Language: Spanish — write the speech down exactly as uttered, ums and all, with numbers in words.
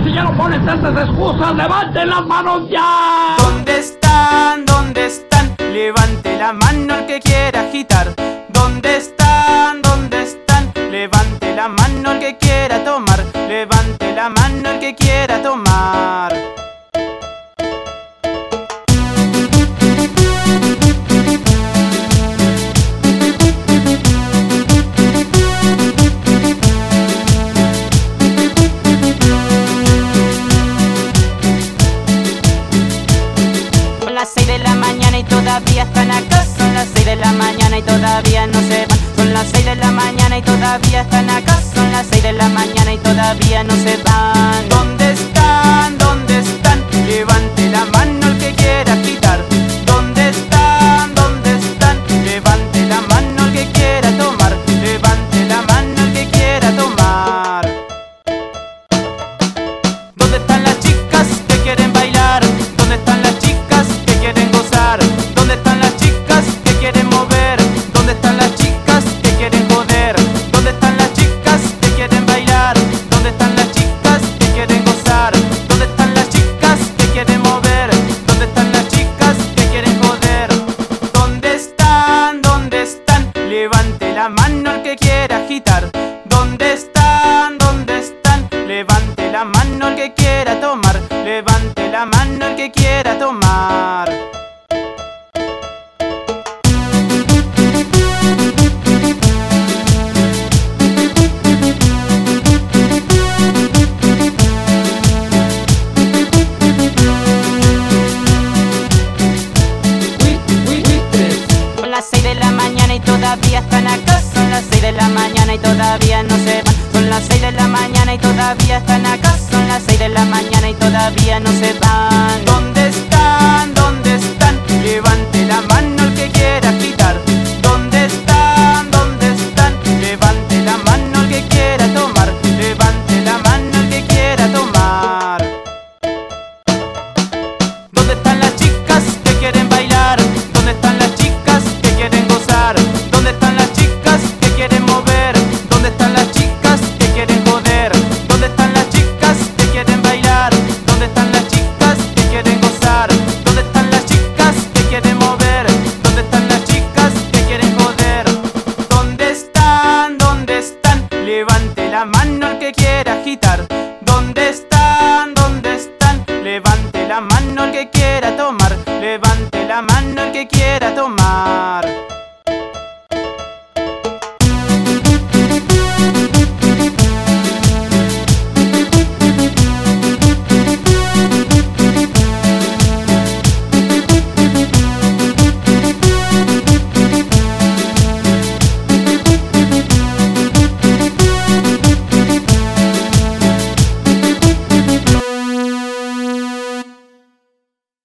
si ya no ponen tantas excusas, levanten las manos ya. ¿Dónde están? ¿Dónde están? Levante la mano el que quiera agitar. ¿Dónde están? ¿Dónde están? Levante la mano el que quiera tomar. Levante la mano el que quiera tomar. Son las seis de la mañana y todavía están acá. Son las seis de la mañana y todavía no se van. Son las seis de la mañana y todavía están acá. Son las seis de la mañana y todavía no se van. ¿Dónde están? ¿Dónde están? Levante la mano el que quiera agitar. ¿Dónde están? ¿Dónde están? Levante la mano el que quiera tomar. Levante la mano el que quiera tomar. ¿Dónde están las chicas que quieren bailar? ¿Dónde están las chicas que quieren gozar? ¿Dónde están las chicas que quieren mover? ¿Dónde están las chicas que quieren joder? ¿Dónde están las chicas que quieren bailar? ¿Dónde están las chicas que quieren gozar? ¿Dónde están las chicas que quieren mover? ¿Dónde están las chicas que quieren joder? ¿Dónde están? ¿Dónde están? Levante la mano el que quiera agitar. ¿Dónde están? ¿Dónde están? Levante la mano el que quiera tomar. Levante la mano el que quiera tomar. Son las seis de la mañana y todavía están acá. Son las seis de la mañana y todavía no se van. Son las seis de la mañana y todavía están acá. Son las seis de la mañana y todavía no se van.